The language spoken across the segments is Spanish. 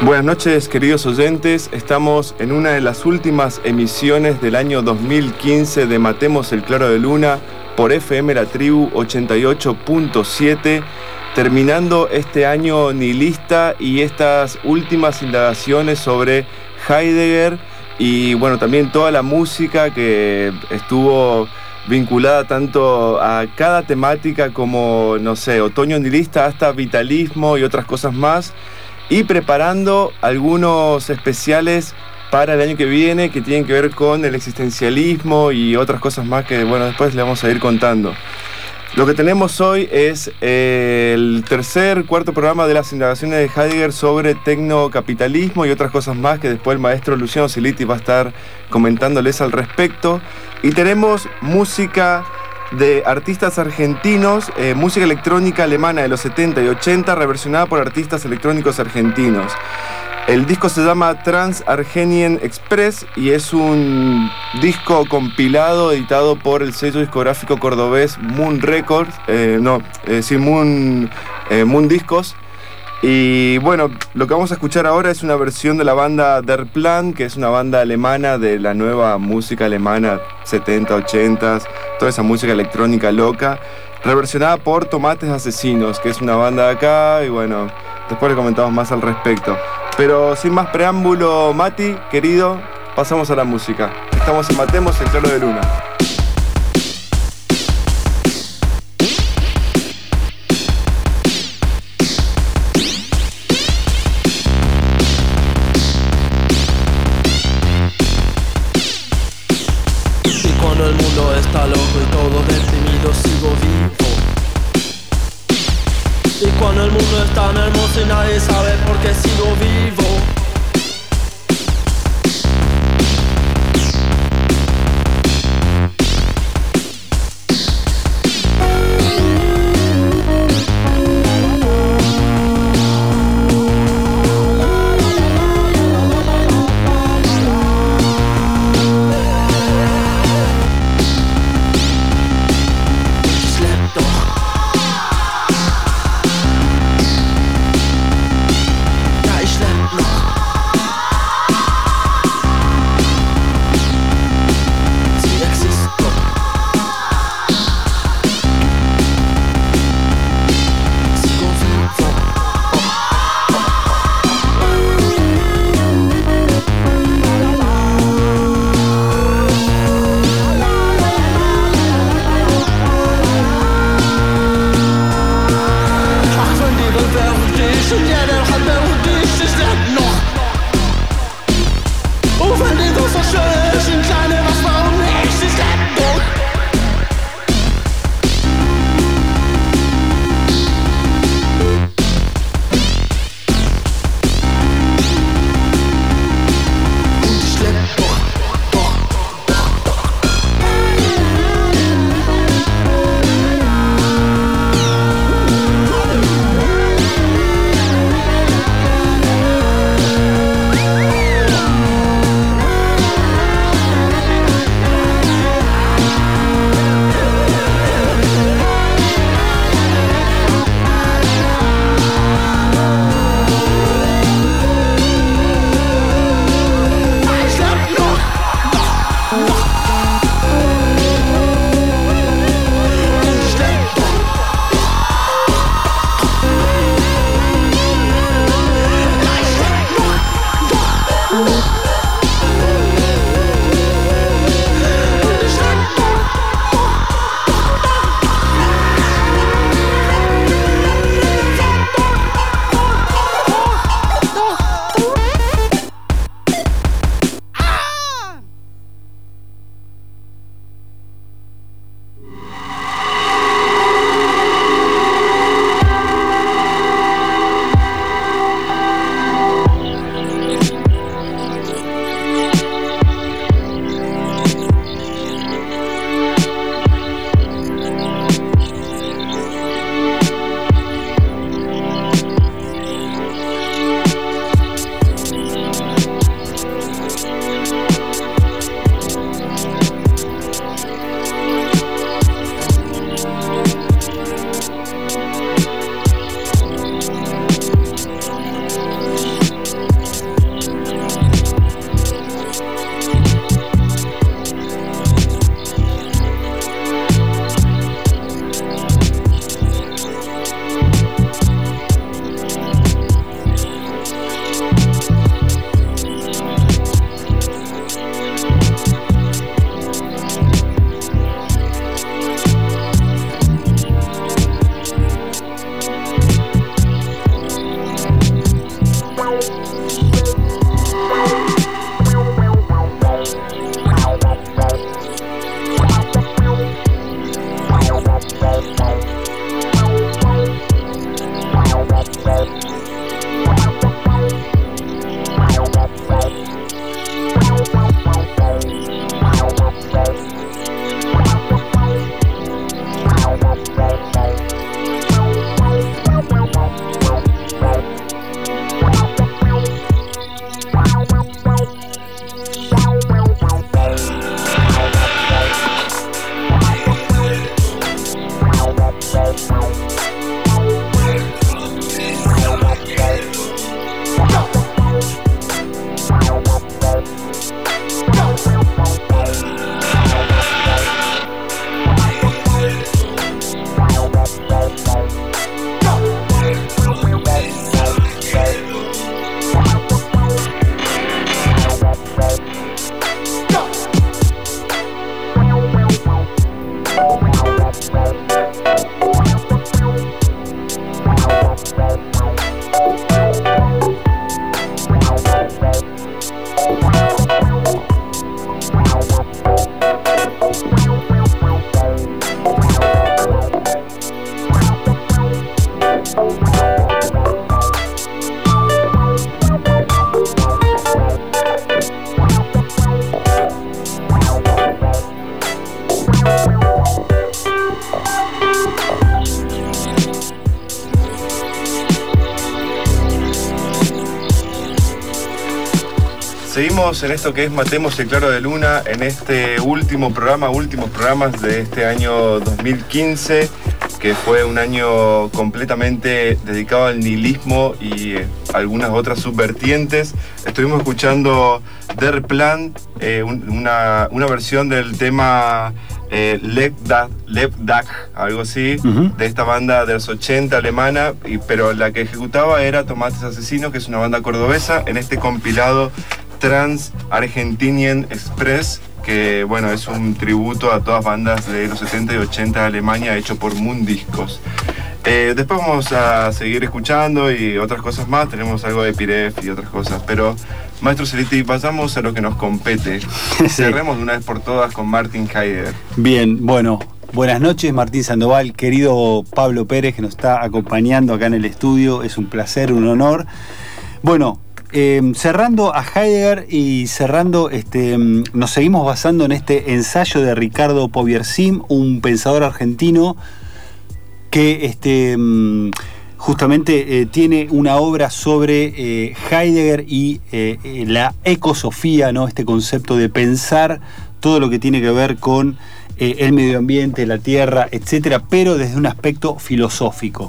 Buenas noches, queridos oyentes. Estamos en una de las últimas emisiones del año 2015 de Matemos el Claro de Luna por FM La Tribu 88.7, terminando este año nihilista y estas últimas indagaciones sobre Heidegger y bueno, también toda la música que estuvo vinculada tanto a cada temática como, no sé, otoño nihilista hasta vitalismo y otras cosas más, y preparando algunos especiales para el año que viene que tienen que ver con el existencialismo y otras cosas más que, bueno, después le vamos a ir contando. Lo que tenemos hoy es el cuarto programa de las indagaciones de Heidegger sobre tecnocapitalismo y otras cosas más que después el maestro Luciano Siliti va a estar comentándoles al respecto. Y tenemos música de artistas argentinos, música electrónica alemana de los 70 y 80 reversionada por artistas electrónicos argentinos. El disco se llama Trans-Argenien Express y es un disco compilado editado por el sello discográfico cordobés Moon Records, Moon Discos. Y bueno, lo que vamos a escuchar ahora es una versión de la banda Der Plan, que es una banda alemana de la nueva música alemana 70, 80, toda esa música electrónica loca, reversionada por Tomates Asesinos, que es una banda de acá, y bueno, después le comentamos más al respecto. Pero sin más preámbulo, Mati, querido, pasamos a la música. Estamos en Matemos el Claro de Luna. El mundo está loco y todo deprimido, sigo vivo. Y cuando el mundo es tan hermoso y nadie sabe por qué sigo vivo. Noch Seguimos en esto que es Matemos el Claro de Luna, en este últimos programas de este año 2015, que fue un año completamente dedicado al nihilismo y algunas otras subvertientes. Estuvimos escuchando Der Plan, una versión del tema Lebdag, algo así, de esta banda de los 80 alemana, pero la que ejecutaba era Tomates Asesinos, que es una banda cordobesa, en este compilado Trans Argentinien Express, que bueno, es un tributo a todas bandas de los 70 y 80 de Alemania, hecho por Moon Discos. Después vamos a seguir escuchando y otras cosas más, tenemos algo de Piref y otras cosas, pero Maestro Ceriti, pasamos a lo que nos compete. Sí. Cerremos de una vez por todas con Martin Heidegger. Bien, bueno, buenas noches Martín Sandoval, querido Pablo Pérez, que nos está acompañando acá en el estudio, es un placer, un honor. Bueno, cerrando a Heidegger y cerrando, nos seguimos basando en este ensayo de Ricardo Poiviersim, un pensador argentino que justamente tiene una obra sobre Heidegger y la ecosofía, ¿no? Este concepto de pensar todo lo que tiene que ver con el medio ambiente, la tierra, etcétera, pero desde un aspecto filosófico.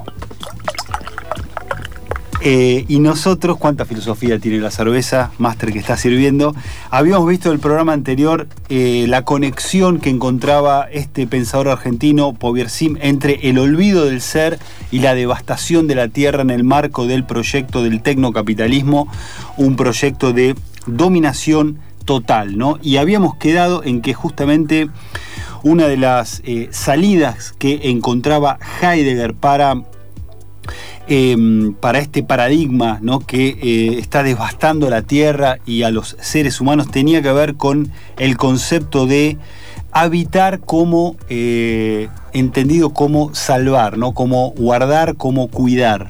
Y nosotros, ¿cuánta filosofía tiene la cerveza, máster, que está sirviendo? Habíamos visto en el programa anterior la conexión que encontraba este pensador argentino, Poiviersim, entre el olvido del ser y la devastación de la tierra en el marco del proyecto del tecnocapitalismo, un proyecto de dominación total, ¿no? Y habíamos quedado en que justamente una de las salidas que encontraba Heidegger para este paradigma, ¿no? Que está devastando la tierra y a los seres humanos tenía que ver con el concepto de habitar como entendido como salvar, ¿no? Como guardar, como cuidar.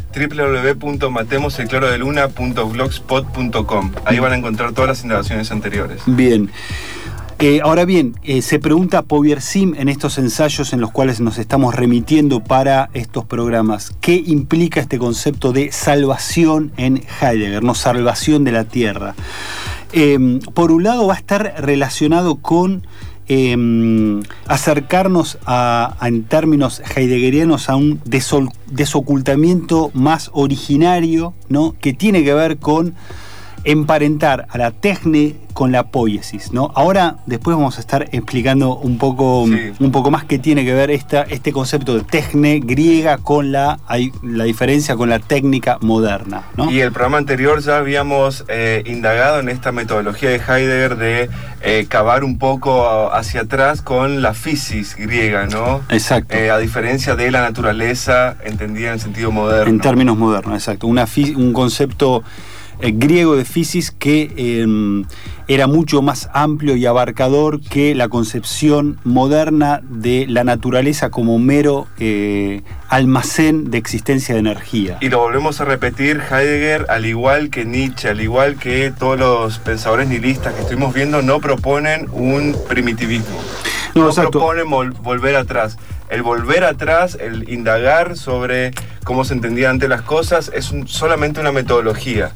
www.matemoselclarodeluna.blogspot.com. Ahí van a encontrar todas las indagaciones anteriores. Bien. Ahora bien, se pregunta Poiviersim en estos ensayos en los cuales nos estamos remitiendo para estos programas, ¿qué implica este concepto de salvación en Heidegger, no salvación de la tierra? Por un lado va a estar relacionado con acercarnos en términos heideggerianos a un desocultamiento más originario, ¿no? Que tiene que ver con emparentar a la techne con la poiesis, ¿no? Ahora, después vamos a estar explicando un poco más qué tiene que ver este concepto de techne griega con la diferencia con la técnica moderna, ¿no? Y el programa anterior ya habíamos indagado en esta metodología de Heidegger de cavar un poco hacia atrás con la physis griega, ¿no? Exacto. A diferencia de la naturaleza entendida en sentido moderno. En términos modernos, exacto. Un concepto griego de physis que era mucho más amplio y abarcador que la concepción moderna de la naturaleza como mero almacén de existencia de energía. Y lo volvemos a repetir, Heidegger, al igual que Nietzsche, al igual que todos los pensadores nihilistas que estuvimos viendo, no proponen un primitivismo. No proponen volver atrás. El volver atrás, el indagar sobre cómo se entendían antes las cosas, es solamente una metodología.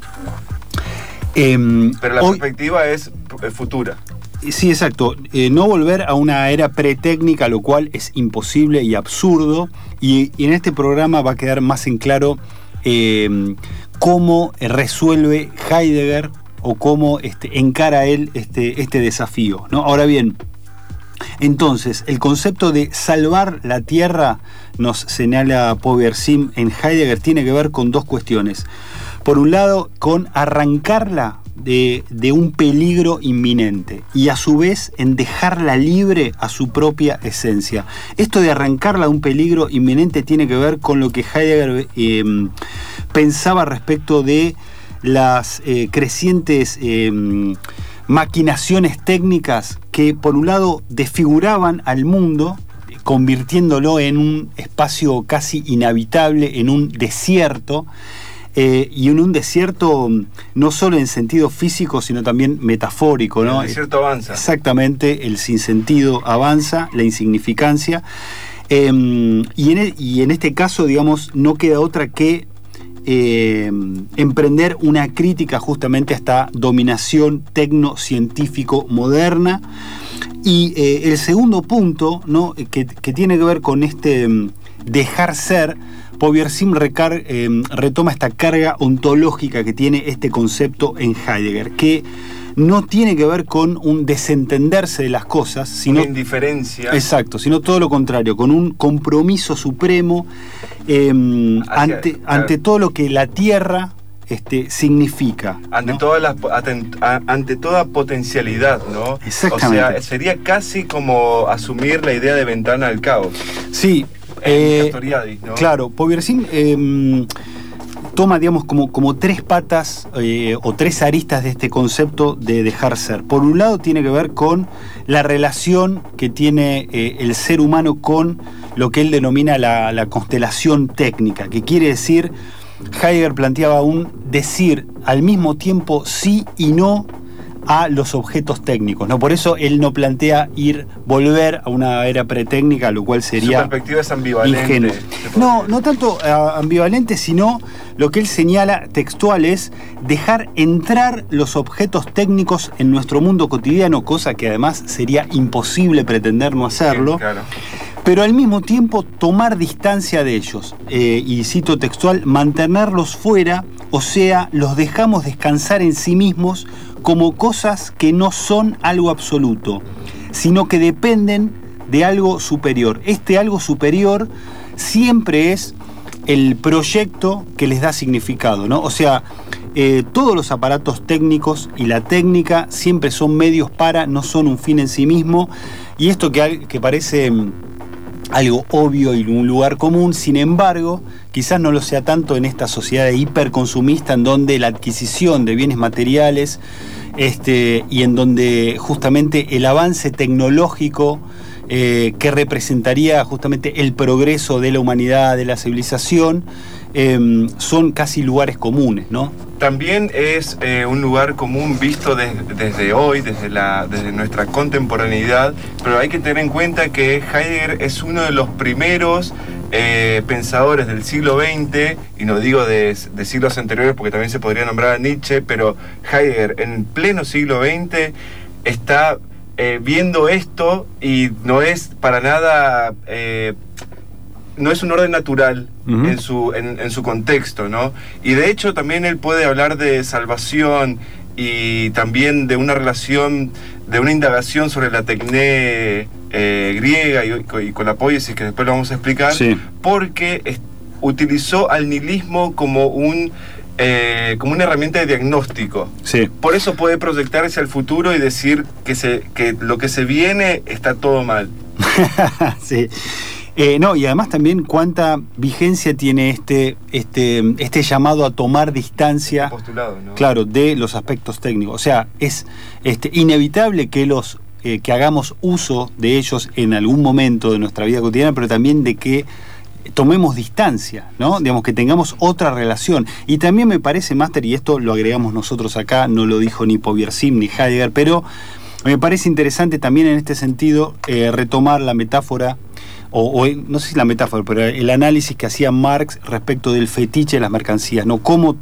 Pero la perspectiva es futura. Sí, exacto. No volver a una era pretécnica, lo cual es imposible y absurdo. Y en este programa va a quedar más en claro cómo resuelve Heidegger o cómo encara él este desafío, ¿no? Ahora bien, entonces, el concepto de salvar la tierra, nos señala Poiviersim en Heidegger, tiene que ver con dos cuestiones. Por un lado, con arrancarla de un peligro inminente y a su vez en dejarla libre a su propia esencia. Esto de arrancarla de un peligro inminente tiene que ver con lo que Heidegger pensaba respecto de las crecientes maquinaciones técnicas que por un lado desfiguraban al mundo, convirtiéndolo en un espacio casi inhabitable, en un desierto, y en un desierto no solo en sentido físico, sino también metafórico, ¿no? El desierto avanza. Exactamente, el sinsentido avanza, la insignificancia, y en este caso, digamos, no queda otra que emprender una crítica justamente a esta dominación tecnocientífico moderna. Y el segundo punto, ¿no?, que tiene que ver con este dejar ser, Povjersim retoma esta carga ontológica que tiene este concepto en Heidegger, que no tiene que ver con un desentenderse de las cosas, sino una indiferencia. Exacto, sino todo lo contrario, con un compromiso supremo ante todo lo que la Tierra significa. Ante, ¿no?, ante toda potencialidad, ¿no? Exactamente. O sea, sería casi como asumir la idea de ventana al caos. Sí. Castoriadis, ¿no? Claro, Povjersim toma, digamos, como tres patas o tres aristas de este concepto de dejar ser. Por un lado tiene que ver con la relación que tiene el ser humano con lo que él denomina la constelación técnica, que quiere decir, Heidegger planteaba un decir al mismo tiempo sí y no a los objetos técnicos, ¿no? Por eso él no plantea volver a una era pretécnica, lo cual sería... Su perspectiva es ambivalente. Ingenuo. No tanto ambivalente, sino lo que él señala textual es dejar entrar los objetos técnicos en nuestro mundo cotidiano, cosa que además sería imposible pretender no hacerlo. Sí, claro. Pero al mismo tiempo tomar distancia de ellos, y cito textual, mantenerlos fuera, o sea, los dejamos descansar en sí mismos como cosas que no son algo absoluto, sino que dependen de algo superior. Este algo superior siempre es el proyecto que les da significado, ¿no? O sea, todos los aparatos técnicos y la técnica siempre son medios para, no son un fin en sí mismo, y esto que parece algo obvio y un lugar común, sin embargo, quizás no lo sea tanto en esta sociedad hiperconsumista en donde la adquisición de bienes materiales y en donde justamente el avance tecnológico que representaría justamente el progreso de la humanidad, de la civilización, son casi lugares comunes, ¿no? También es un lugar común visto desde hoy, desde nuestra contemporaneidad, pero hay que tener en cuenta que Heidegger es uno de los primeros pensadores del siglo XX, y no digo de siglos anteriores porque también se podría nombrar a Nietzsche, pero Heidegger en pleno siglo XX está viendo esto y no es para nada... no es un orden natural en su contexto, ¿no? Y de hecho también él puede hablar de salvación y también de una relación, de una indagación sobre la tecné griega y con la poiesis, que después lo vamos a explicar, sí, porque utilizó al nihilismo como una herramienta de diagnóstico. Sí. Por eso puede proyectarse al futuro y decir que lo que se viene está todo mal. Sí. No, y además también cuánta vigencia tiene este llamado a tomar distancia, postulado, ¿no?, claro, de los aspectos técnicos. O sea, es inevitable que que hagamos uso de ellos en algún momento de nuestra vida cotidiana, pero también de que tomemos distancia, ¿no? Digamos, que tengamos otra relación. Y también me parece, Máster, y esto lo agregamos nosotros acá, no lo dijo ni Povjersim ni Heidegger, pero me parece interesante también en este sentido retomar la metáfora, o no sé si la metáfora, pero el análisis que hacía Marx respecto del fetiche de las mercancías, ¿no? Cómo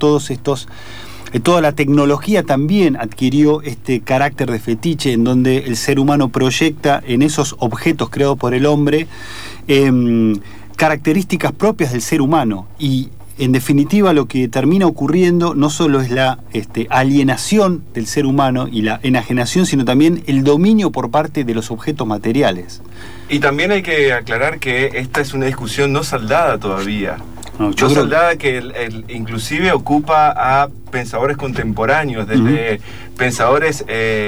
toda la tecnología también adquirió este carácter de fetiche, en donde el ser humano proyecta en esos objetos creados por el hombre características propias del ser humano. Y en definitiva lo que termina ocurriendo no solo es la alienación del ser humano y la enajenación, sino también el dominio por parte de los objetos materiales. Y también hay que aclarar que esta es una discusión no saldada todavía. No saldada que inclusive ocupa a pensadores contemporáneos, desde pensadores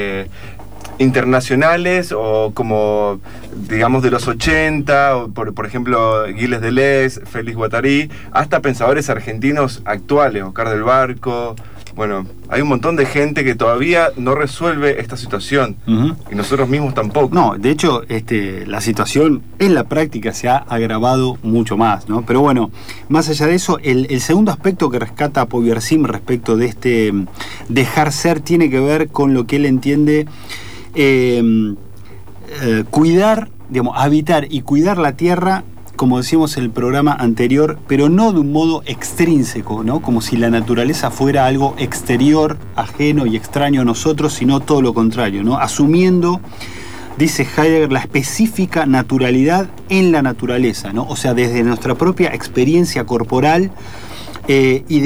internacionales o como, digamos, de los 80, o por ejemplo Gilles Deleuze, Félix Guattari, hasta pensadores argentinos actuales, Oscar del Barco. Bueno, hay un montón de gente que todavía no resuelve esta situación, y nosotros mismos tampoco. No, de hecho, la situación en la práctica se ha agravado mucho más, ¿no? Pero bueno, más allá de eso, el segundo aspecto que rescata Povjersim respecto de dejar ser tiene que ver con lo que él entiende cuidar, digamos, habitar y cuidar la tierra como decíamos en el programa anterior, pero no de un modo extrínseco, ¿no? Como si la naturaleza fuera algo exterior, ajeno y extraño a nosotros, sino todo lo contrario, ¿no? Asumiendo, dice Heidegger, la específica naturalidad en la naturaleza, ¿no? O sea, desde nuestra propia experiencia corporal y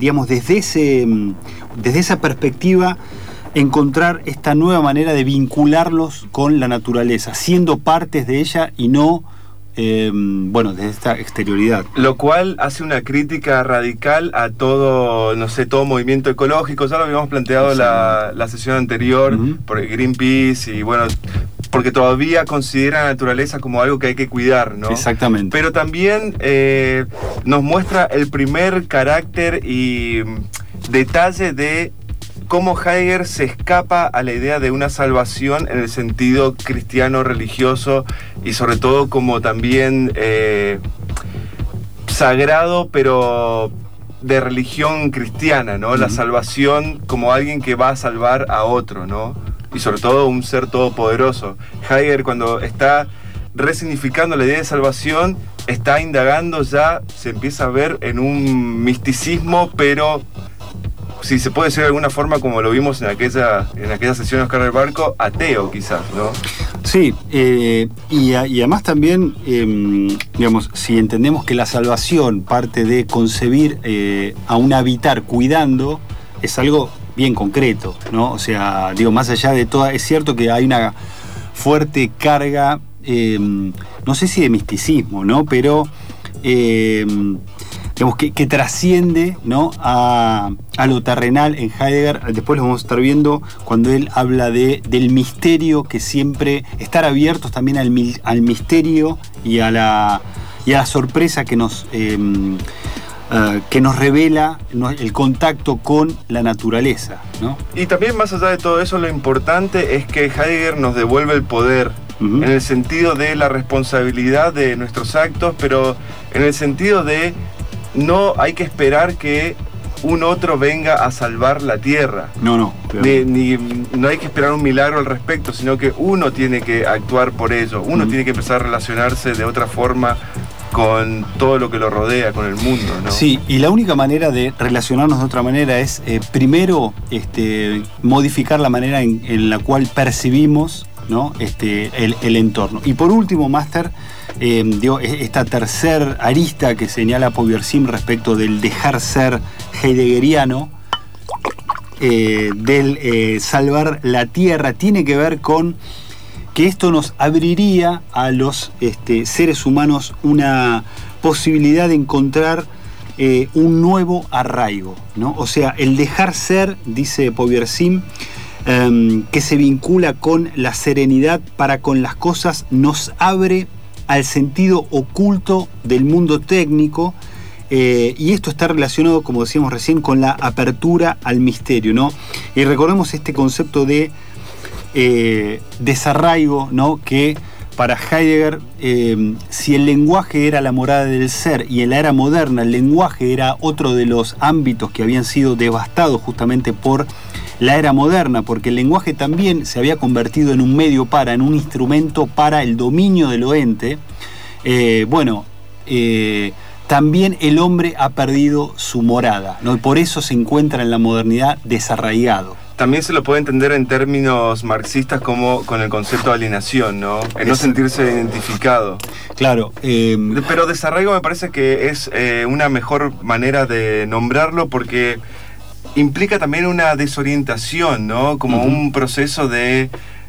desde esa perspectiva encontrar esta nueva manera de vincularlos con la naturaleza, siendo partes de ella y no, desde esta exterioridad. Lo cual hace una crítica radical a todo, todo movimiento ecológico. Ya lo habíamos planteado la sesión anterior, por Greenpeace y porque todavía considera la naturaleza como algo que hay que cuidar, ¿no? Exactamente. Pero también nos muestra el primer carácter y detalle de cómo Heidegger se escapa a la idea de una salvación en el sentido cristiano religioso y sobre todo como también sagrado, pero de religión cristiana, ¿no? La salvación como alguien que va a salvar a otro, ¿no? Y sobre todo un ser todopoderoso. Heidegger, cuando está resignificando la idea de salvación, está indagando ya, se empieza a ver en un misticismo, pero si se puede decir de alguna forma, como lo vimos en aquella sesión de Oscar del Barco, ateo quizás, ¿no? Sí, y además también, si entendemos que la salvación parte de concebir a un habitar cuidando, es algo bien concreto, ¿no? O sea, más allá de todo, es cierto que hay una fuerte carga, no sé si de misticismo, ¿no? Pero que trasciende, ¿no? a lo terrenal en Heidegger. Después lo vamos a estar viendo cuando él habla del misterio, que siempre estar abiertos también al misterio y a la sorpresa que nos revela, ¿no?, el contacto con la naturaleza, ¿no? Y también, más allá de todo eso, lo importante es que Heidegger nos devuelve el poder, en el sentido de la responsabilidad de nuestros actos, pero en el sentido de no hay que esperar que un otro venga a salvar la tierra. No. No hay que esperar un milagro al respecto, sino que uno tiene que actuar por ello. Uno tiene que empezar a relacionarse de otra forma con todo lo que lo rodea, con el mundo, ¿no? Sí, y la única manera de relacionarnos de otra manera es, primero, modificar la manera en la cual percibimos, ¿no?, el entorno. Y por último, Máster, esta tercer arista que señala Poiviersim respecto del dejar ser heideggeriano, del salvar la tierra, tiene que ver con que esto nos abriría a los seres humanos una posibilidad de encontrar un nuevo arraigo, ¿no? O sea, el dejar ser, dice Poiviersim, que se vincula con la serenidad para con las cosas, nos abre al sentido oculto del mundo técnico, y esto está relacionado, como decíamos recién, con la apertura al misterio, ¿no? Y recordemos este concepto de desarraigo, ¿no?, que para Heidegger, si el lenguaje era la morada del ser y en la era moderna el lenguaje era otro de los ámbitos que habían sido devastados justamente por la era moderna, porque el lenguaje también se había convertido en un medio en un instrumento para el dominio de lo ente, también el hombre ha perdido su morada, ¿no? Y por eso se encuentra en la modernidad desarraigado. También se lo puede entender en términos marxistas como con el concepto de alienación, ¿no? El no sentirse identificado. Claro. Pero desarraigo me parece que es una mejor manera de nombrarlo, porque implica también una desorientación, ¿no? Como un proceso de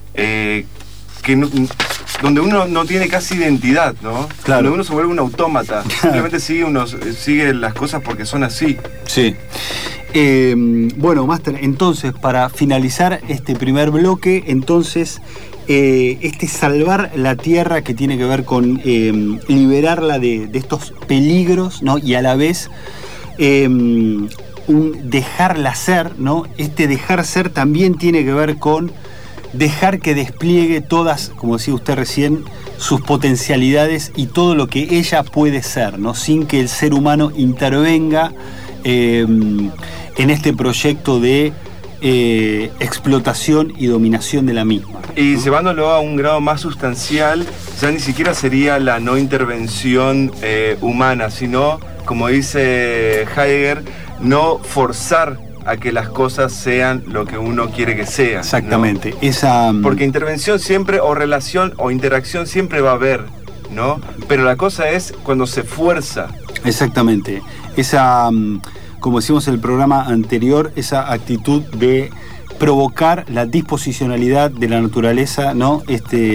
donde uno no tiene casi identidad, ¿no? Claro. Donde uno se vuelve un autómata. Simplemente sigue las cosas porque son así. Sí. Máster, entonces, para finalizar este primer bloque, entonces, salvar la tierra, que tiene que ver con liberarla de estos peligros, ¿no? Y a la vez un dejarla ser, ¿no? Este dejar ser también tiene que ver con dejar que despliegue todas, como decía usted recién, sus potencialidades y todo lo que ella puede ser, ¿no? Sin que el ser humano intervenga en este proyecto de explotación y dominación de la misma. Y llevándolo a un grado más sustancial, ya ni siquiera sería la no intervención humana, sino, como dice Heidegger, no forzar a que las cosas sean lo que uno quiere que sean. Exactamente. ¿No? Porque intervención siempre, o relación, o interacción siempre va a haber, ¿no? Pero la cosa es cuando se fuerza. Exactamente. Como decimos en el programa anterior, esa actitud de provocar la disposicionalidad de la naturaleza, ¿no?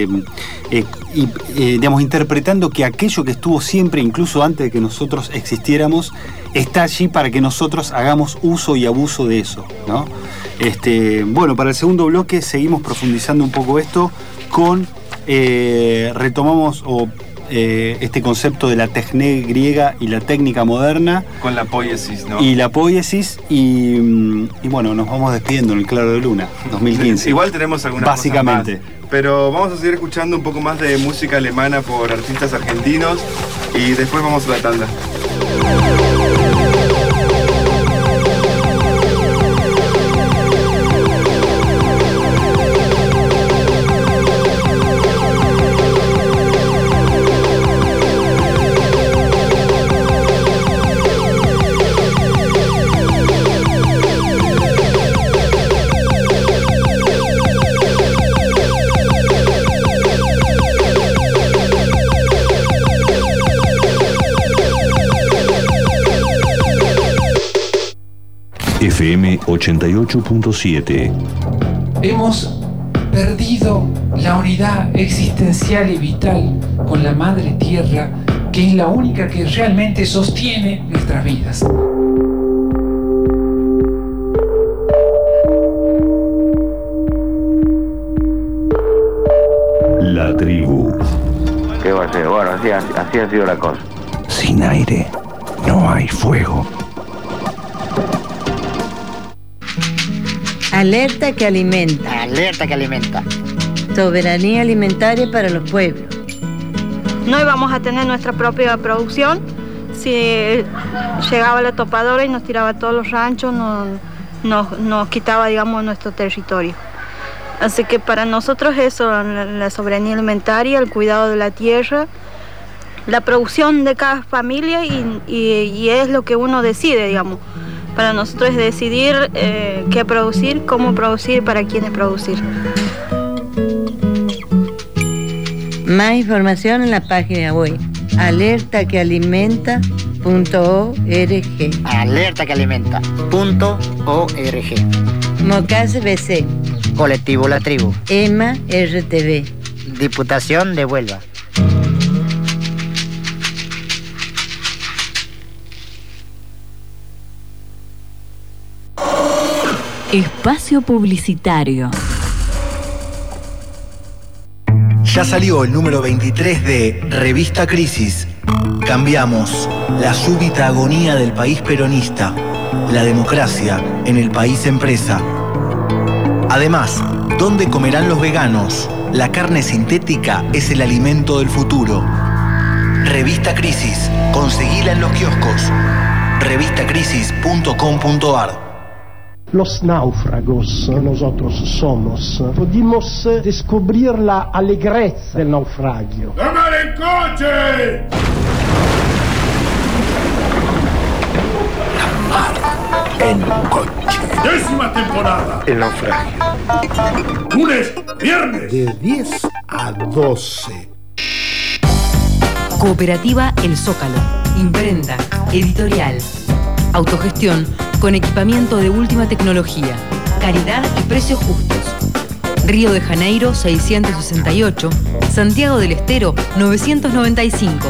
Digamos, interpretando que aquello que estuvo siempre, incluso antes de que nosotros existiéramos, está allí para que nosotros hagamos uso y abuso de eso, ¿no? Bueno, para el segundo bloque seguimos profundizando un poco esto con retomamos este concepto de la techné griega y la técnica moderna. Con la poiesis, ¿no? Y la poiesis, y bueno, nos vamos despidiendo en el Claro de Luna, 2015. Igual tenemos algunas básicamente cosas más, pero vamos a seguir escuchando un poco más de música alemana por artistas argentinos y después vamos a la tanda. FM 88.7. Hemos perdido la unidad existencial y vital con la Madre Tierra, que es la única que realmente sostiene nuestras vidas. La tribu. ¿Qué va a ser? Bueno, así ha sido la cosa. Sin aire no hay fuego. Alerta que alimenta. Alerta que alimenta. Soberanía alimentaria para los pueblos. No íbamos a tener nuestra propia producción si llegaba la topadora y nos tiraba todos los ranchos, nos quitaba, digamos, nuestro territorio. Así que para nosotros eso, la soberanía alimentaria, el cuidado de la tierra, la producción de cada familia y es lo que uno decide, digamos. Para nosotros es decidir qué producir, cómo producir, para quiénes producir. Más información en la página web alertaquealimenta.org. Alertaquealimenta.org. Mocase BC. Colectivo La Tribu. EMA RTV. Diputación de Huelva. Espacio publicitario. Ya salió el número 23 de Revista Crisis. Cambiamos la súbita agonía del país peronista, la democracia en el país empresa. Además, ¿dónde comerán los veganos? La carne sintética es el alimento del futuro. Revista Crisis, conseguila en los kioscos. revistacrisis.com.ar. Los náufragos que nosotros somos, pudimos descubrir la alegreza del naufragio. ¡Tomar en coche! La mar en coche. 10ª temporada. El naufragio. Lunes, viernes. De 10 a 12. Cooperativa El Zócalo. Imprenta. Editorial. Autogestión con equipamiento de última tecnología. Calidad y precios justos. Río de Janeiro 668. Santiago del Estero 995.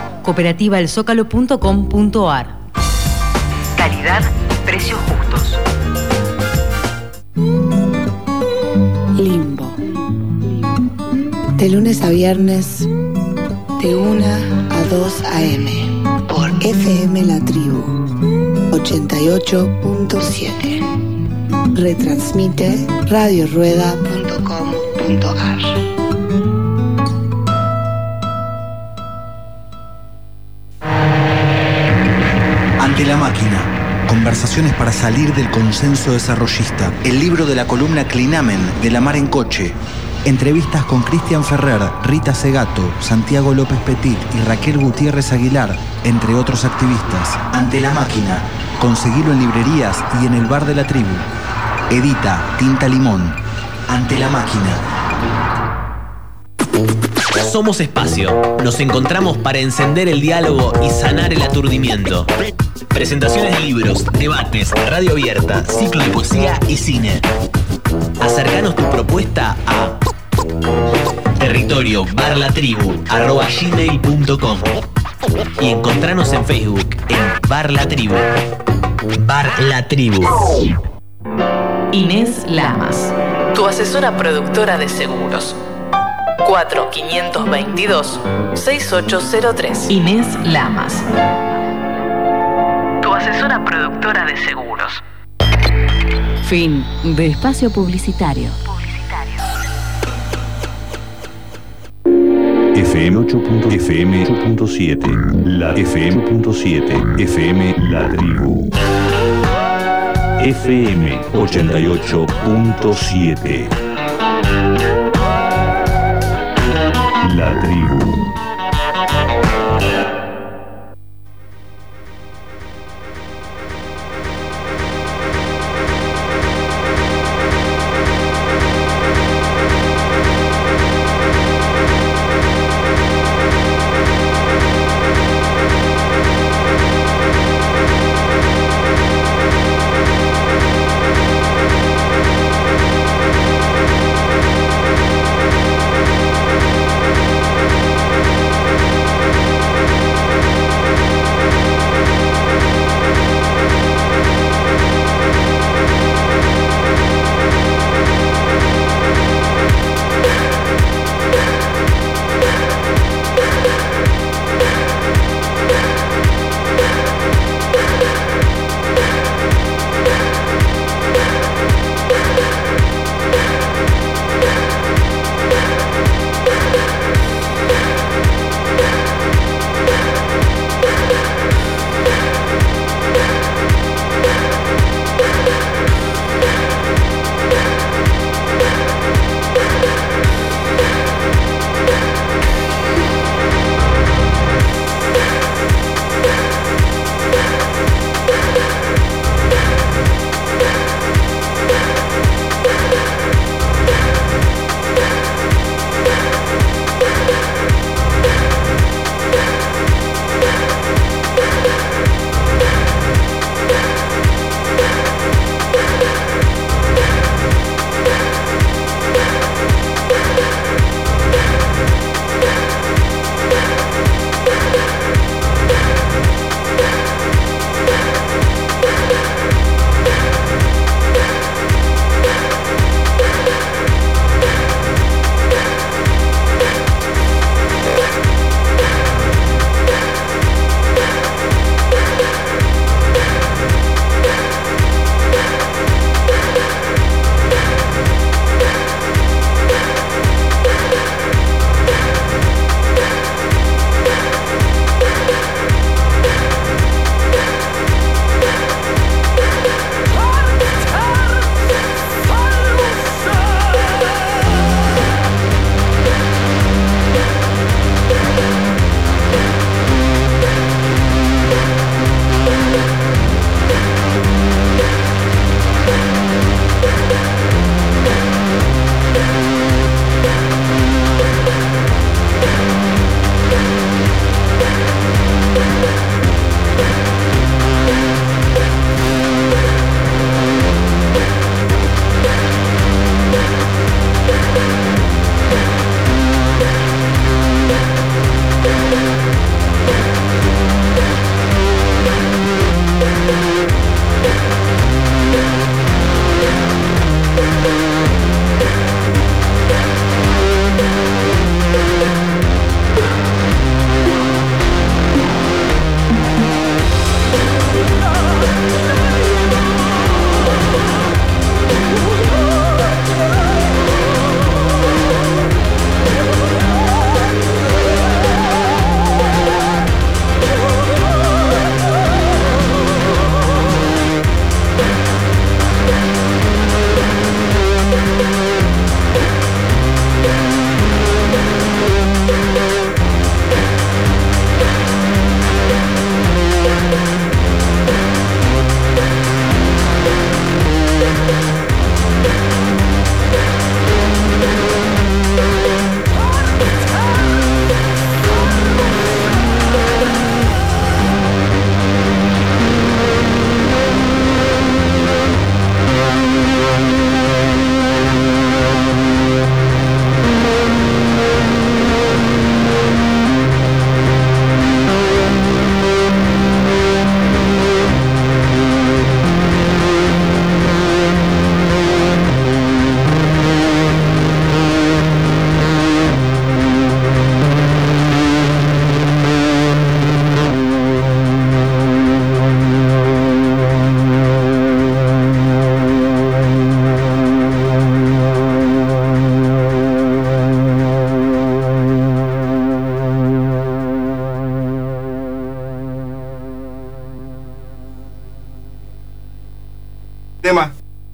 Cooperativaelzócalo.com.ar. Calidad y precios justos. Limbo. De lunes a viernes, de 1 a 2 a.m. por FM La Tribu 88.7. Retransmite radiorueda.com.ar. Ante la máquina, Conversaciones para salir del consenso desarrollista. El libro de la columna Clinamen, de La Mar en Coche. Entrevistas con Cristian Ferrer, Rita Segato, Santiago López Petit y Raquel Gutiérrez Aguilar, entre otros activistas. Ante la Máquina. Conseguilo en librerías y en el bar de la tribu. Edita Tinta Limón. Ante la Máquina. Somos Espacio. Nos encontramos para encender el diálogo y sanar el aturdimiento. Presentaciones de libros, debates, radio abierta, ciclo de poesía y cine. Acercanos tu propuesta a territorio@gmail.com y encontranos en Facebook en Bar La Tribu. Bar La Tribu. Inés Lamas, tu asesora productora de seguros. 4-522-6803. Inés Lamas, tu asesora productora de seguros. Fin de espacio publicitario. FM 8.7, la FM 8.7, FM La Tribu. FM 88.7. La Tribu. Tema.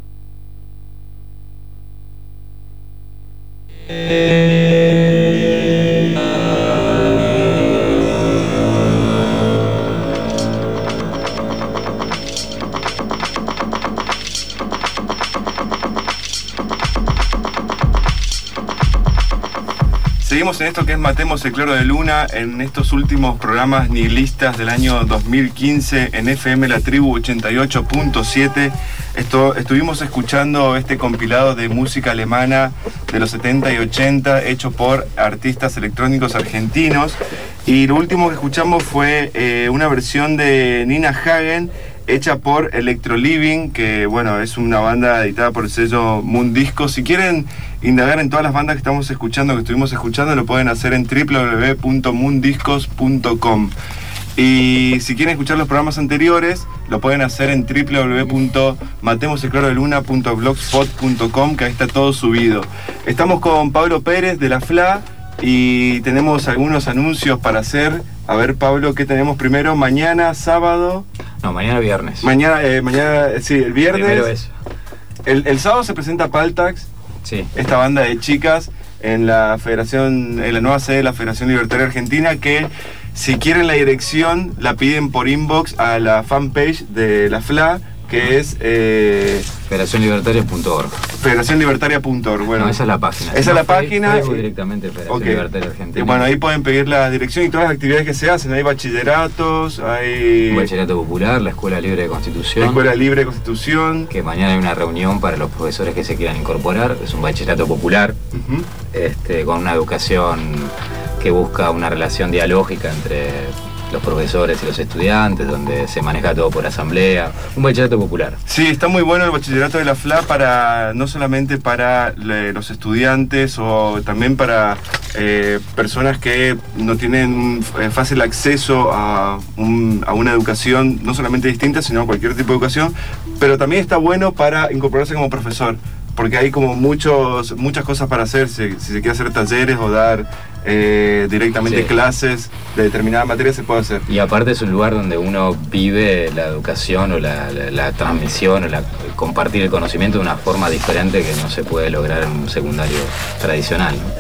Seguimos en esto que es Matemos el Claro de Luna, en estos últimos programas nihilistas del año 2015 en FM La Tribu 88.7. Estuvimos escuchando este compilado de música alemana de los 70 y 80 hecho por artistas electrónicos argentinos, y lo último que escuchamos fue una versión de Nina Hagen hecha por Electro Living, que bueno, es una banda editada por el sello Moon Disco. Si quieren indagar en todas las bandas que estamos escuchando, que estuvimos escuchando, lo pueden hacer en www.moondiscos.com. Y si quieren escuchar los programas anteriores, lo pueden hacer en www.matemoselclarodeluna.blogspot.com, que ahí está todo subido. Estamos con Pablo Pérez de la FLA y tenemos algunos anuncios para hacer. A ver, Pablo, ¿qué tenemos primero? Mañana, sábado. No, mañana viernes. Mañana, sí, el viernes. Primero eso. El sábado se presenta Paltax, sí, esta banda de chicas en la federación, en la nueva sede de la Federación Libertaria Argentina, que si quieren la dirección la piden por inbox a la fanpage de la FLA, que es federacionlibertaria.org. Federacionlibertaria.org. Bueno, no, esa es la página. Esa es la página. Facebook directamente Federación Libertaria Argentina. Y bueno, ahí pueden pedir la dirección y todas las actividades que se hacen. Hay bachilleratos, hay... Un bachillerato popular, la Escuela Libre de Constitución. La Escuela Libre de Constitución. Que mañana hay una reunión para los profesores que se quieran incorporar. Es un bachillerato popular, con una educación que busca una relación dialógica entre los profesores y los estudiantes, donde se maneja todo por asamblea, un bachillerato popular. Sí, está muy bueno el bachillerato de la FLA, para no solamente para los estudiantes, o también para personas que no tienen un fácil acceso a una educación no solamente distinta, sino a cualquier tipo de educación, pero también está bueno para incorporarse como profesor, porque hay como muchas cosas para hacer, si se quiere hacer talleres o dar directamente clases de determinada materia, se puede hacer. Y aparte es un lugar donde uno vive la educación o la transmisión o compartir el conocimiento de una forma diferente que no se puede lograr en un secundario tradicional, ¿no?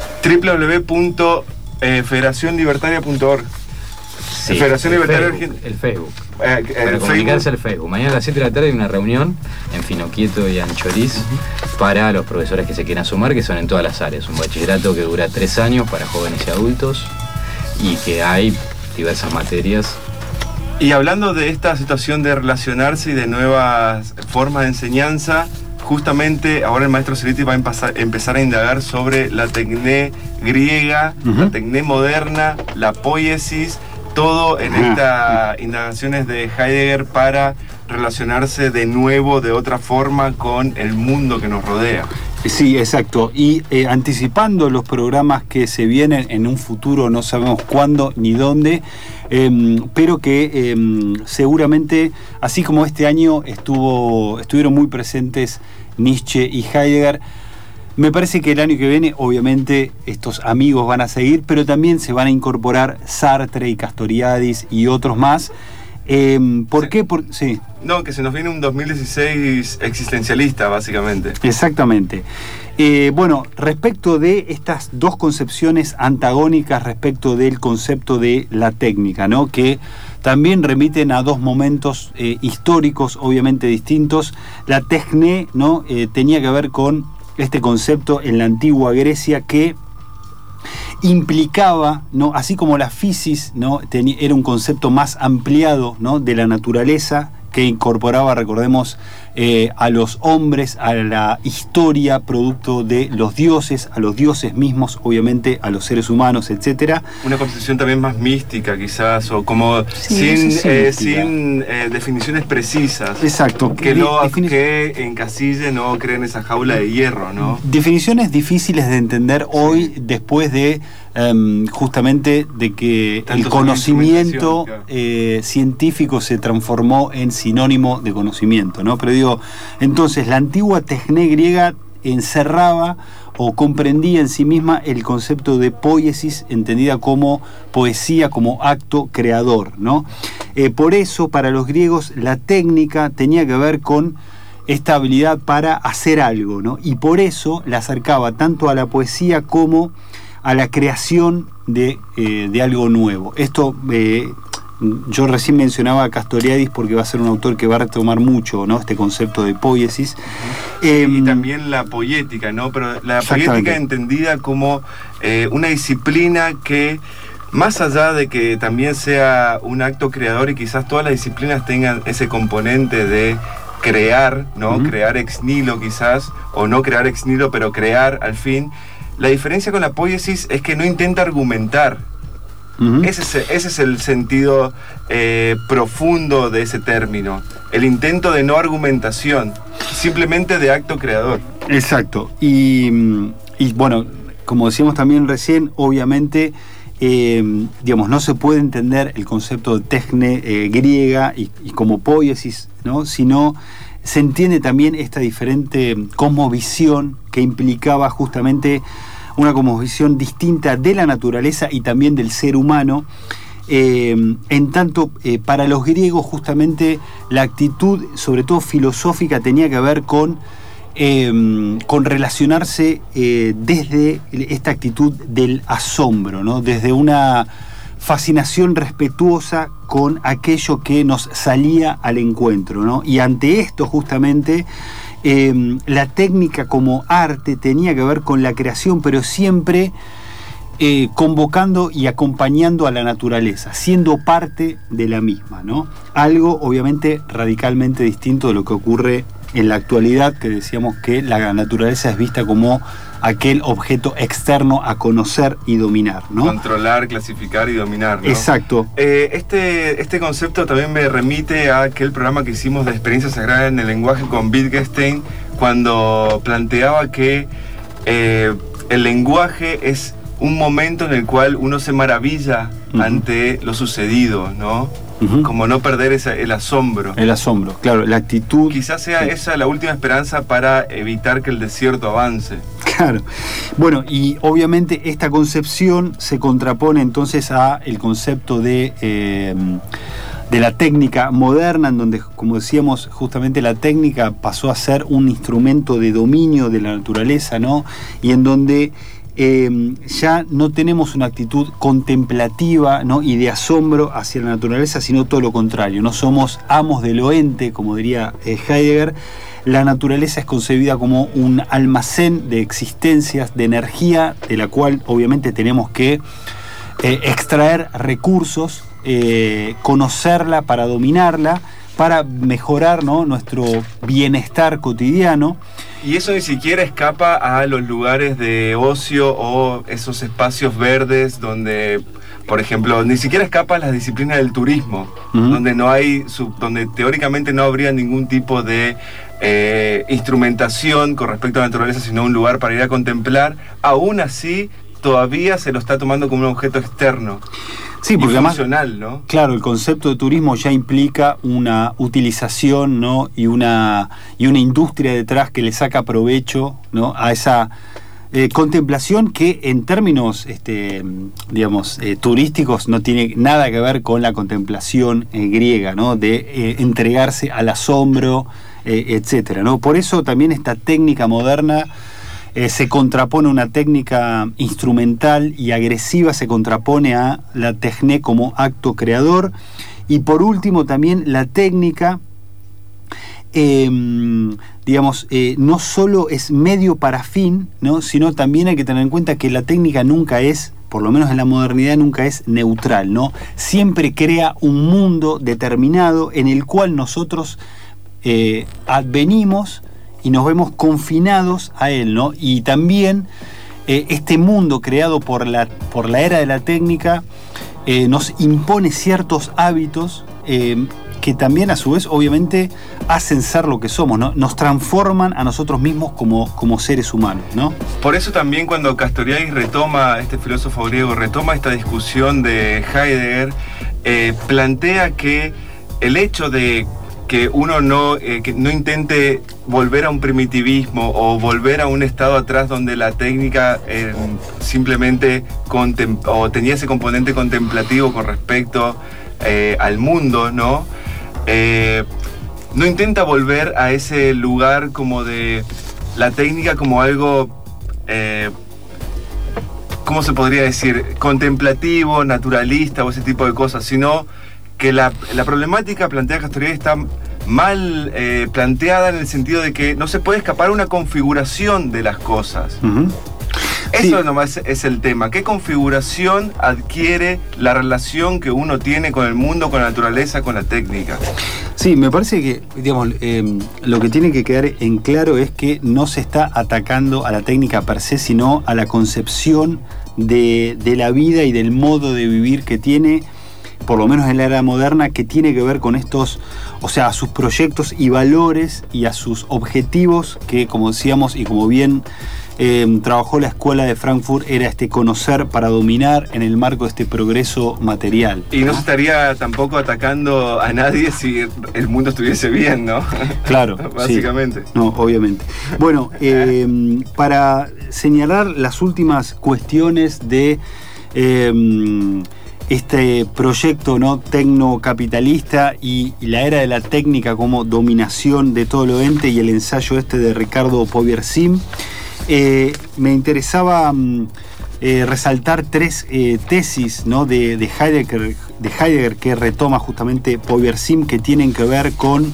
www.federacionlibertaria.org. Sí, Federación Libertaria Argentina. El Facebook. Para comunicarse al Facebook. Mañana a las 7 de la tarde hay una reunión en Finoquieto y Anchoriz para los profesores que se quieran sumar, que son en todas las áreas. Un bachillerato que dura 3 años para jóvenes y adultos y que hay diversas materias. Y hablando de esta situación de relacionarse y de nuevas formas de enseñanza, justamente ahora el maestro Ceriti va a empezar a indagar sobre la tecné griega, la tecné moderna, la poiesis, todo en estas indagaciones de Heidegger para relacionarse de nuevo, de otra forma, con el mundo que nos rodea. Sí, exacto. Y anticipando los programas que se vienen en un futuro, no sabemos cuándo ni dónde, pero que seguramente, así como este año estuvieron muy presentes Nietzsche y Heidegger, me parece que el año que viene, obviamente, estos amigos van a seguir, pero también se van a incorporar Sartre y Castoriadis y otros más. ¿Por qué? Sí. No, que se nos viene un 2016 existencialista, básicamente. Exactamente. Bueno, respecto de estas dos concepciones antagónicas respecto del concepto de la técnica, ¿no?, que también remiten a dos momentos históricos, obviamente distintos. La techné, ¿no?, tenía que ver con este concepto en la antigua Grecia que implicaba, ¿no?, así como la physis, ¿no?, era un concepto más ampliado, ¿no?, de la naturaleza, que incorporaba, recordemos, a los hombres, a la historia, producto de los dioses, a los dioses mismos, obviamente, a los seres humanos, etcétera. Una concepción también más mística, quizás, o como sin definiciones precisas. Exacto. Que encasillen o creen esa jaula de hierro, ¿no? Definiciones difíciles de entender hoy, después de justamente de que el conocimiento científico se transformó en sinónimo de conocimiento, ¿no? Pero digo, entonces la antigua techné griega encerraba o comprendía en sí misma el concepto de poiesis, entendida como poesía, como acto creador, ¿no? Por eso, para los griegos, la técnica tenía que ver con esta habilidad para hacer algo, ¿no? Y por eso la acercaba tanto a la poesía como a la creación de algo nuevo. Esto, yo recién mencionaba a Castoriadis porque va a ser un autor que va a retomar mucho, ¿no?, este concepto de poiesis. Y también la poética, ¿no? Pero la poética entendida como una disciplina que, más allá de que también sea un acto creador, y quizás todas las disciplinas tengan ese componente de crear, ¿no? Crear ex nihilo quizás, o no crear ex nihilo, pero crear al fin. La diferencia con la poiesis es que no intenta argumentar. Ese es el sentido profundo de ese término. El intento de no argumentación, simplemente de acto creador. Exacto. Y bueno, como decíamos también recién, obviamente, digamos, no se puede entender el concepto de techne griega y como poiesis, ¿no?, sino se entiende también esta diferente cosmovisión que implicaba justamente una cosmovisión distinta de la naturaleza y también del ser humano. En tanto, para los griegos justamente la actitud, sobre todo filosófica, tenía que ver con relacionarse desde esta actitud del asombro, ¿no?, desde una fascinación respetuosa con aquello que nos salía al encuentro, ¿no? Y ante esto justamente la técnica como arte tenía que ver con la creación, pero siempre convocando y acompañando a la naturaleza, siendo parte de la misma, ¿no? Algo obviamente radicalmente distinto de lo que ocurre en la actualidad, que decíamos que la naturaleza es vista como aquel objeto externo a conocer y dominar, ¿no? Controlar, clasificar y dominar, ¿no? Exacto. Este concepto también me remite a aquel programa que hicimos de experiencia sagrada en el lenguaje con Wittgenstein, cuando planteaba que el lenguaje es un momento en el cual uno se maravilla ante lo sucedido, ¿no? Como no perder el asombro. El asombro, claro, la actitud. Quizás sea esa la última esperanza para evitar que el desierto avance. Claro. Bueno, y obviamente esta concepción se contrapone entonces a el concepto de la técnica moderna, en donde, como decíamos, justamente la técnica pasó a ser un instrumento de dominio de la naturaleza, ¿no? Y en donde ya no tenemos una actitud contemplativa, ¿no?, y de asombro hacia la naturaleza, sino todo lo contrario. No somos amos del ente, como diría Heidegger. La naturaleza es concebida como un almacén de existencias, de energía, de la cual obviamente tenemos que extraer recursos, conocerla para dominarla, para mejorar, ¿no?, nuestro bienestar cotidiano. Y eso ni siquiera escapa a los lugares de ocio o esos espacios verdes donde, por ejemplo, ni siquiera escapa a las disciplinas del turismo, donde no hay, donde teóricamente no habría ningún tipo de instrumentación con respecto a la naturaleza, sino un lugar para ir a contemplar. Aún así, todavía se lo está tomando como un objeto externo. Sí, porque además, ¿no? Claro, el concepto de turismo ya implica una utilización, ¿no?, y una industria detrás que le saca provecho, ¿no?, a esa contemplación que en términos turísticos no tiene nada que ver con la contemplación griega, ¿no?, de entregarse al asombro, etcétera, ¿no? Por eso también esta técnica moderna se contrapone a una técnica instrumental y agresiva, se contrapone a la techné como acto creador. Y por último también la técnica, no solo es medio para fin, ¿no?, sino también hay que tener en cuenta que la técnica nunca es, por lo menos en la modernidad, nunca es neutral, ¿no? Siempre crea un mundo determinado en el cual nosotros advenimos y nos vemos confinados a él, ¿no? Y también este mundo creado por la era de la técnica nos impone ciertos hábitos que también a su vez obviamente hacen ser lo que somos, ¿no? Nos transforman a nosotros mismos como seres humanos, ¿no? Por eso también cuando Castoriadis este filósofo griego, retoma esta discusión de Heidegger, plantea que el hecho de que uno que no intente volver a un primitivismo o volver a un estado atrás donde la técnica simplemente tenía ese componente contemplativo con respecto al mundo, ¿no? no intenta volver a ese lugar como de la técnica como algo, ¿cómo se podría decir? Contemplativo, naturalista o ese tipo de cosas, sino que la problemática planteada Castoriadis está mal planteada en el sentido de que no se puede escapar una configuración de las cosas. Eso nomás es el tema. ¿Qué configuración adquiere la relación que uno tiene con el mundo, con la naturaleza, con la técnica? Sí, me parece que, digamos, lo que tiene que quedar en claro es que no se está atacando a la técnica per se, sino a la concepción de la vida y del modo de vivir que tiene, por lo menos en la era moderna, que tiene que ver con estos, o sea, a sus proyectos y valores y a sus objetivos que, como decíamos y como bien trabajó la escuela de Frankfurt, era conocer para dominar en el marco de este progreso material. Y no se estaría tampoco atacando a nadie si el mundo estuviese bien, ¿no? Claro. Básicamente. Sí. No, obviamente. Bueno, para señalar las últimas cuestiones de este proyecto, ¿no?, tecnocapitalista y la era de la técnica como dominación de todo lo ente, y el ensayo de Ricardo Povier-Sim, me interesaba resaltar tres tesis, ¿no?, de Heidegger que retoma justamente Povier-Sim, que tienen que ver con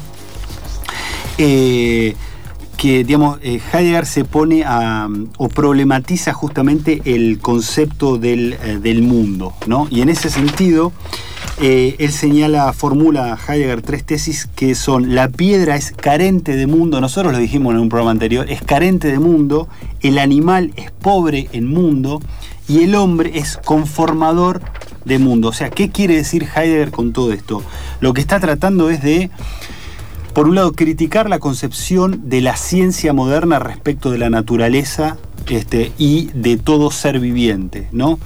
que, digamos, Heidegger se pone o problematiza justamente el concepto del mundo, ¿no? Y en ese sentido, él formula Heidegger tres tesis que son: la piedra es carente de mundo, nosotros lo dijimos en un programa anterior, es carente de mundo; el animal es pobre en mundo; y el hombre es conformador de mundo. O sea, ¿qué quiere decir Heidegger con todo esto? Lo que está tratando es de, por un lado, criticar la concepción de la ciencia moderna respecto de la naturaleza y de todo ser viviente, ¿no?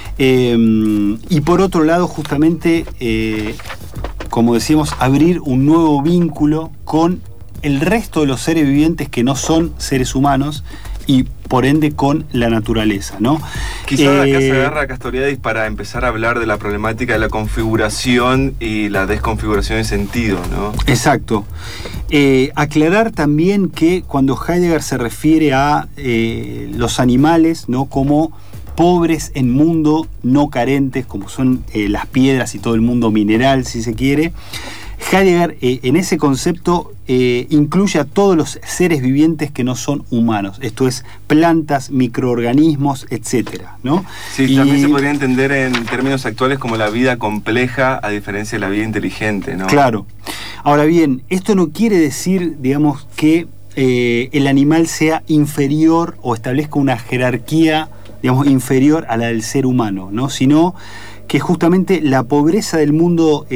Y por otro lado, justamente, como decíamos, abrir un nuevo vínculo con el resto de los seres vivientes que no son seres humanos y por ende con la naturaleza, ¿no? Quizás acá se agarra a Castoriadis para empezar a hablar de la problemática de la configuración y la desconfiguración de sentido, ¿no? Exacto. Aclarar también que cuando Heidegger se refiere a los animales, ¿no?, como pobres en mundo, no carentes, como son las piedras y todo el mundo mineral, si se quiere, Heidegger en ese concepto incluye a todos los seres vivientes que no son humanos, esto es, plantas, microorganismos, etcétera, ¿no? Sí, también se podría entender en términos actuales como la vida compleja, a diferencia de la vida inteligente, ¿no? Claro. Ahora bien, esto no quiere decir, digamos, que el animal sea inferior o establezca una jerarquía, digamos, inferior a la del ser humano, ¿no? Sino que justamente la pobreza del mundo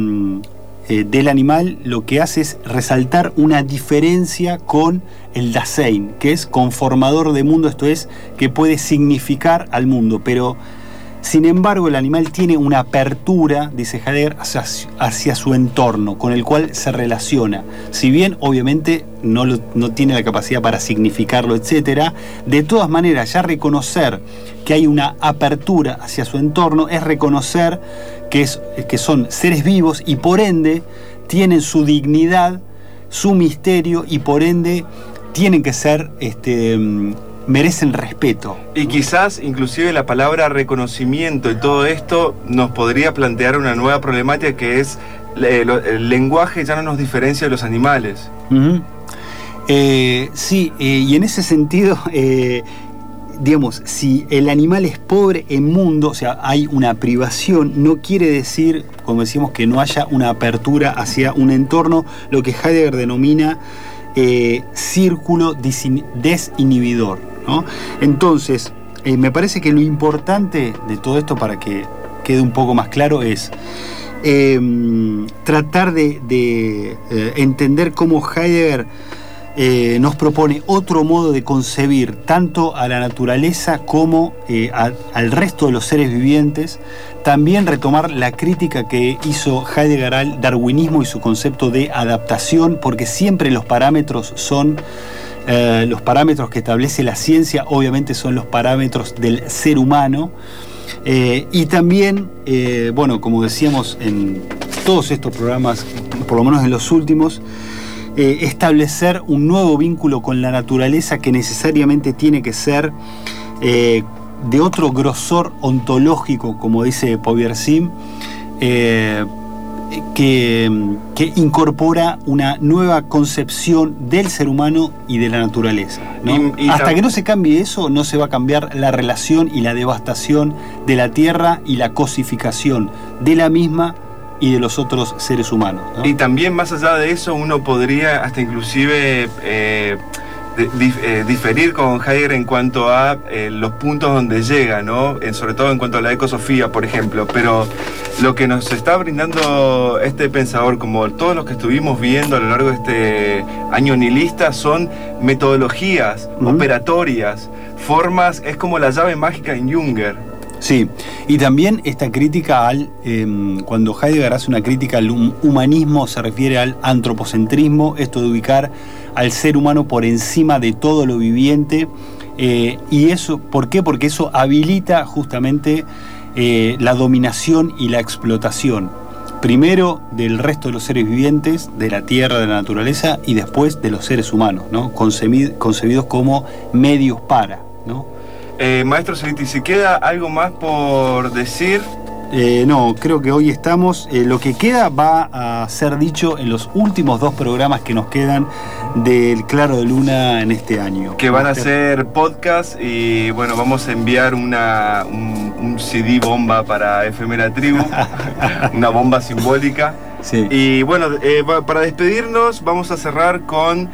del animal lo que hace es resaltar una diferencia con el Dasein, que es conformador de mundo, esto es, que puede significar al mundo, pero sin embargo el animal tiene una apertura, dice Heidegger, hacia su entorno, con el cual se relaciona. Si bien obviamente no tiene la capacidad para significarlo, etc., de todas maneras ya reconocer que hay una apertura hacia su entorno es reconocer que son seres vivos y por ende tienen su dignidad, su misterio y por ende tienen que ser merecen respeto. Y quizás inclusive la palabra reconocimiento y todo esto nos podría plantear una nueva problemática, que es el lenguaje ya no nos diferencia de los animales. Sí, y en ese sentido, digamos, si el animal es pobre en mundo, o sea, hay una privación, no quiere decir, como decimos, que no haya una apertura hacia un entorno, lo que Heidegger denomina círculo desinhibidor, ¿no? Entonces, me parece que lo importante de todo esto, para que quede un poco más claro, es tratar de entender cómo Heidegger nos propone otro modo de concebir tanto a la naturaleza como al resto de los seres vivientes. También retomar la crítica que hizo Heidegger al darwinismo y su concepto de adaptación, porque siempre los parámetros son los parámetros que establece la ciencia, obviamente son los parámetros del ser humano. Y también, bueno, como decíamos en todos estos programas por lo menos en los últimos, establecer un nuevo vínculo con la naturaleza que necesariamente tiene que ser de otro grosor ontológico, como dice Pouviersim, que incorpora una nueva concepción del ser humano y de la naturaleza, ¿no? Hasta que no se cambie eso, no se va a cambiar la relación y la devastación de la tierra y la cosificación de la misma y de los otros seres humanos, ¿no? Y también más allá de eso, uno podría hasta inclusive diferir con Heidegger en cuanto a los puntos donde llega, ¿no? Sobre todo en cuanto a la ecosofía, por ejemplo. Pero lo que nos está brindando este pensador, como todos los que estuvimos viendo a lo largo de este año nihilista, son metodologías operatorias, formas, es como la llave mágica en Junger. Sí, y también esta crítica cuando Heidegger hace una crítica al humanismo, se refiere al antropocentrismo, esto de ubicar al ser humano por encima de todo lo viviente, y eso, ¿por qué? Porque eso habilita justamente la dominación y la explotación, primero del resto de los seres vivientes, de la tierra, de la naturaleza, y después de los seres humanos, ¿no? Concebidos como medios para, ¿no? Maestro Celiti, ¿se queda algo más por decir? No, creo que hoy estamos. Lo que queda va a ser dicho en los últimos 2 programas que nos quedan del Claro de Luna en este año. Que van a ser podcast y bueno, vamos a enviar un CD bomba para FM La Tribu, una bomba simbólica. Sí. Y bueno, para despedirnos vamos a cerrar con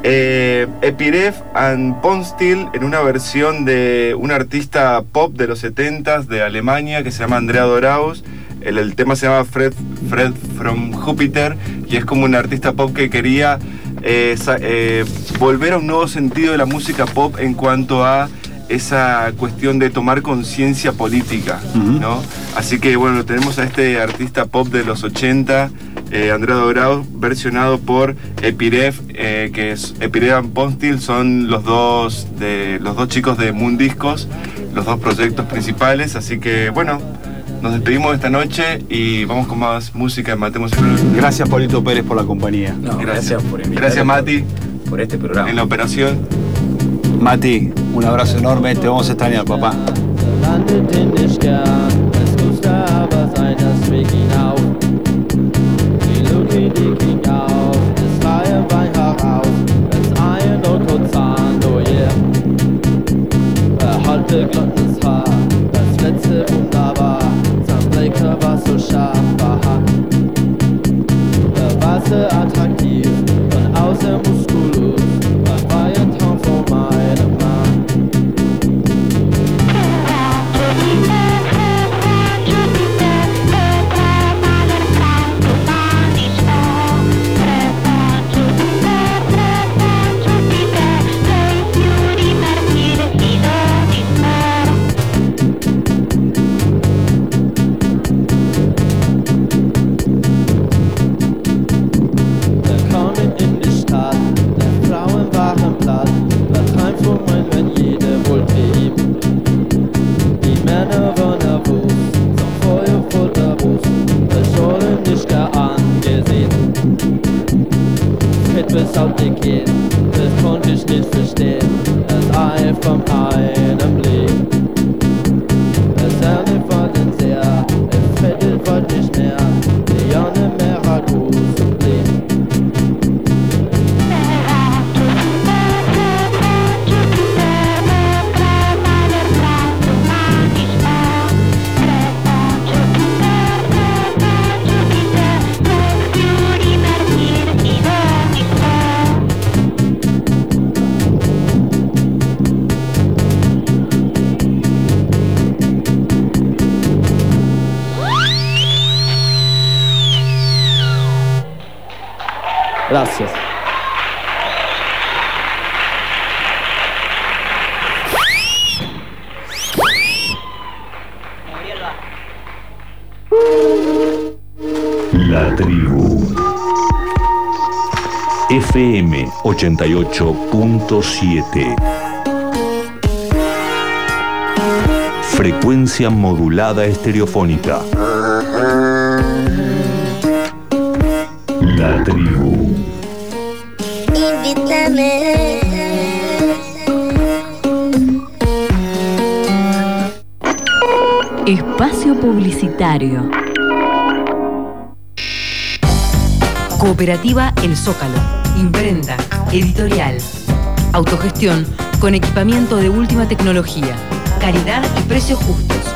Epiref and Ponstil en una versión de un artista pop de los 70s de Alemania que se llama Andrea Doraus. El tema se llama Fred from Jupiter y es como un artista pop que quería volver a un nuevo sentido de la música pop en cuanto a esa cuestión de tomar conciencia política, ¿no? Así que bueno, tenemos a este artista pop de los 80, Andrea Doraus, versionado por Epiref, que es Epiref and Ponstil, son los dos chicos de Moon Discos, los 2 proyectos principales. Así que bueno, nos despedimos esta noche y vamos con más música en Matemos el Club. Gracias, Paulito Pérez, por la compañía. No, gracias por invitarme. Gracias, Mati, por este programa. En la operación. Mati, un abrazo enorme, te vamos a extrañar, papá. Attraktiv von außen muskulös, war ein Traum von meinem Mann. Bis auf die Kehl, das konnte ich nicht verstehen, das Ei vom einen Blick. Das Erne von den See, es fettet wollt nicht mehr, die Jonne mehr hat großen Blick. Gracias. La Tribu. FM 88.7. Frecuencia modulada estereofónica. La La tribu. Invítame. Espacio publicitario. Cooperativa El Zócalo. Imprenta, editorial, autogestión con equipamiento de última tecnología, calidad y precios justos.